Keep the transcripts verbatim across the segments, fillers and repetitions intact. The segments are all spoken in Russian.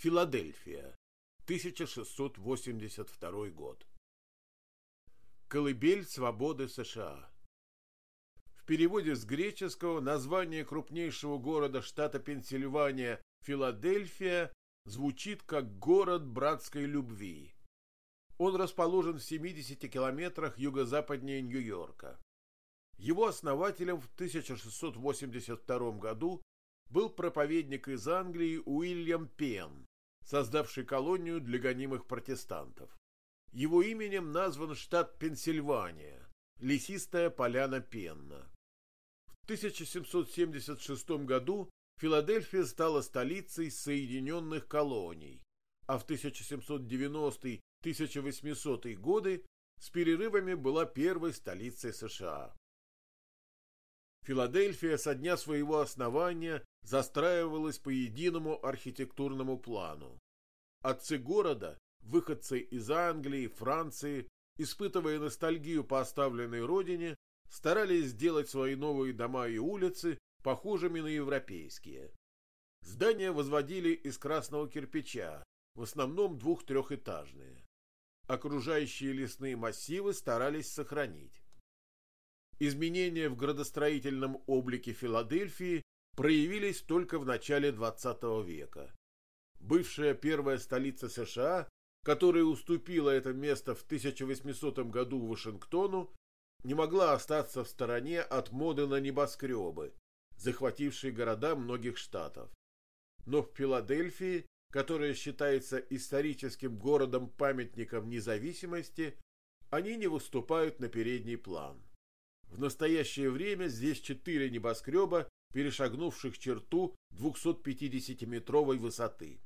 Филадельфия, тысяча шестьсот восемьдесят второй год. Колыбель свободы США. В переводе с греческого название крупнейшего города штата Пенсильвания Филадельфия звучит как город братской любви. Он расположен в семидесяти километрах юго-западнее Нью-Йорка. Его основателем в тысяча шестьсот восемьдесят втором году был проповедник из Англии Уильям Пенн, создавший колонию для гонимых протестантов. Его именем назван штат Пенсильвания, лесистая поляна Пенна. В тысяча семьсот семьдесят шестом году Филадельфия стала столицей Соединенных колоний, а в тысяча семьсот девяностые — тысяча восьмисотые годы с перерывами была первой столицей США. Филадельфия со дня своего основания застраивалась по единому архитектурному плану. Отцы города, выходцы из Англии, Франции, испытывая ностальгию по оставленной родине, старались сделать свои новые дома и улицы похожими на европейские. Здания возводили из красного кирпича, в основном двух-трехэтажные. Окружающие лесные массивы старались сохранить. Изменения в градостроительном облике Филадельфии проявились только в начале двадцатого века. Бывшая первая столица США, которая уступила это место в тысяча восьмисотом году Вашингтону, не могла остаться в стороне от моды на небоскребы, захватившей города многих штатов. Но в Филадельфии, которая считается историческим городом-памятником независимости, они не выступают на передний план. В настоящее время здесь четыре небоскреба, перешагнувших черту двухсотпятидесятиметровой высоты.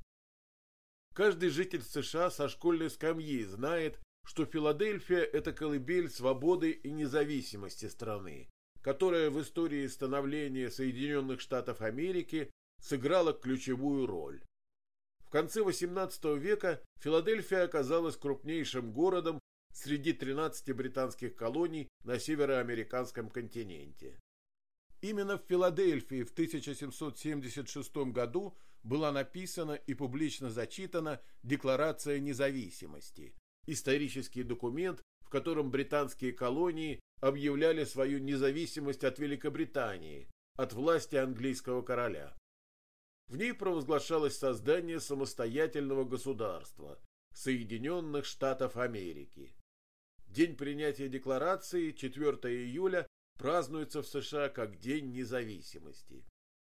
Каждый житель США со школьной скамьи знает, что Филадельфия – это колыбель свободы и независимости страны, которая в истории становления Соединенных Штатов Америки сыграла ключевую роль. В конце восемнадцатого века Филадельфия оказалась крупнейшим городом среди тринадцати британских колоний на североамериканском континенте. Именно в Филадельфии в тысяча семьсот семьдесят шестом году была написана и публично зачитана Декларация независимости, исторический документ, в котором британские колонии объявляли свою независимость от Великобритании, от власти английского короля. В ней провозглашалось создание самостоятельного государства – Соединенных Штатов Америки. День принятия декларации, четвёртого июля, празднуется в США как День независимости.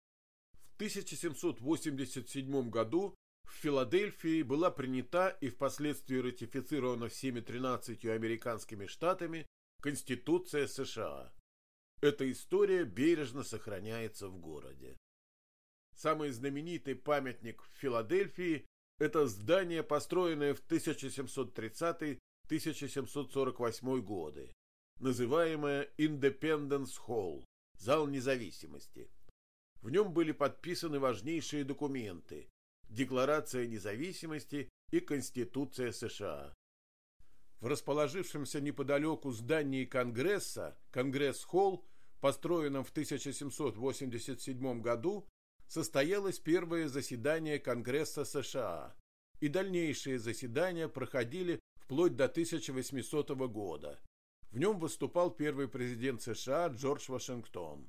В тысяча семьсот восемьдесят седьмом году в Филадельфии была принята и впоследствии ратифицирована всеми тринадцатью американскими штатами Конституция США. Эта история бережно сохраняется в городе. Самый знаменитый памятник в Филадельфии – это здание, построенное в тысяча семьсот тридцатый — тысяча семьсот сорок восьмой годы, называемое Independence Hall – Зал независимости. В нем были подписаны важнейшие документы – Декларация независимости и Конституция США. В расположившемся неподалеку здании Конгресса, Конгресс-холл, построенном в тысяча семьсот восемьдесят седьмом году, состоялось первое заседание Конгресса США, и дальнейшие заседания проходили вплоть до тысяча восьмисотого года. В нем выступал первый президент США Джордж Вашингтон.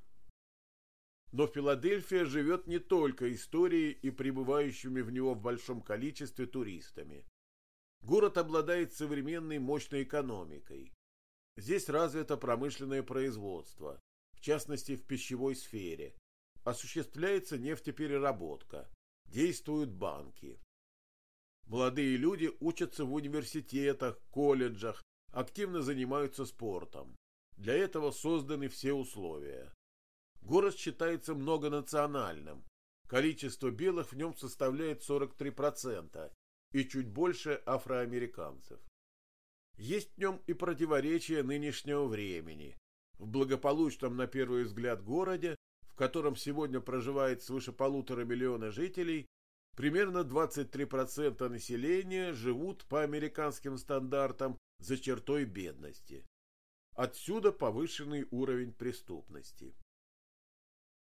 Но Филадельфия живет не только историей и прибывающими в него в большом количестве туристами. Город обладает современной мощной экономикой. Здесь развито промышленное производство, в частности в пищевой сфере. Осуществляется нефтепереработка, действуют банки. Молодые люди учатся в университетах, колледжах, активно занимаются спортом. Для этого созданы все условия. Город считается многонациональным. Количество белых в нем составляет сорок три процента и чуть больше афроамериканцев. Есть в нем и противоречия нынешнего времени. В благополучном на первый взгляд городе, в котором сегодня проживает свыше полутора миллиона жителей, примерно двадцать три процента населения живут по американским стандартам за чертой бедности. Отсюда повышенный уровень преступности.